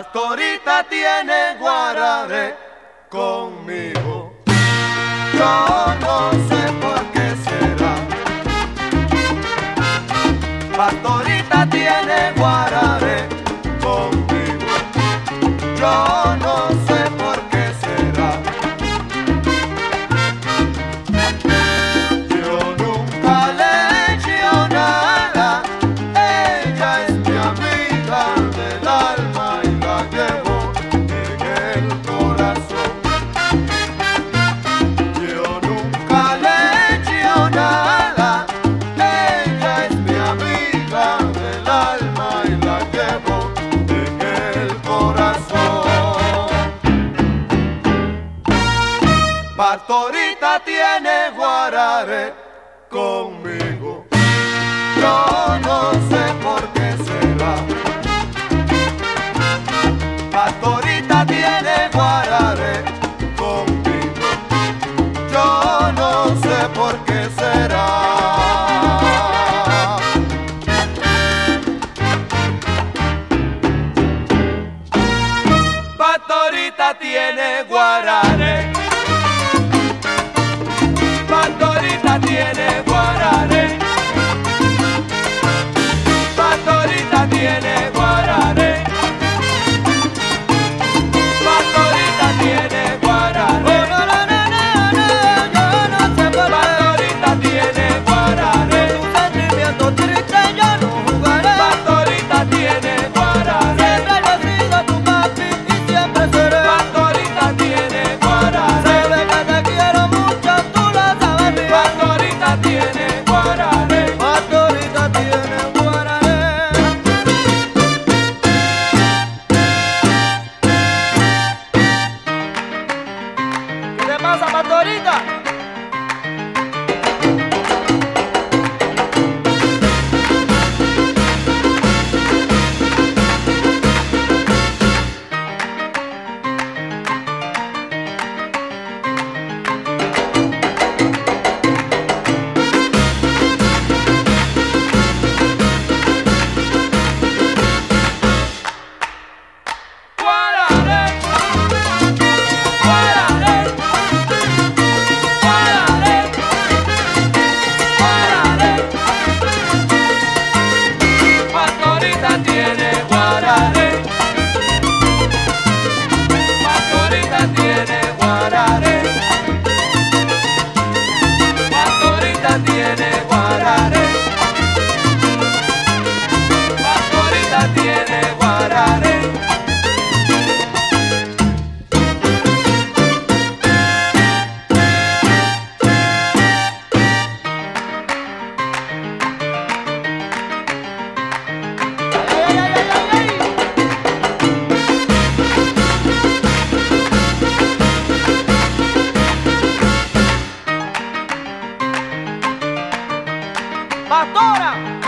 Pastorita tiene guarare conmigo. Yo no sé por qué será. Pastorita tiene guarare conmigo. Yo no sé por qué será. Yo nunca le he hecho nada. Ella es mi amiga del alma y la llevo en el corazón. Yo nunca le he hecho nada. Ella es mi amiga del alma y la llevo en el corazón. Pastorita tiene guarare conmigo. Yo no sé por qué será. Pastorita tiene guarare conmigo. Yo no sé por qué será. Pastorita tiene guarare. Pastorita tiene guarare. Pastorita tiene guarare. Pastorita tiene guarare. Oh, no, no, no, no, no, yo no sé por qué. Pastorita tiene guarare. Un sentimiento triste yo no jugaré. Pastorita tiene guarare. Siempre lo he sido tu papi y siempre seré. Pastorita tiene guarare. Sabes que te quiero mucho, tú lo sabes bien. Pastorita tiene guarare. Pastorita tiene guarare. ¿Qué te pasa, Pastorita? Guarare. Guarare. Guarare. Guarare. Pastorita tiene guarare. Pastorita tiene guarare. Pastorita tiene guarare. Pastorita tiene guarare. Ay, ay, ay, ay, ay. Pastora.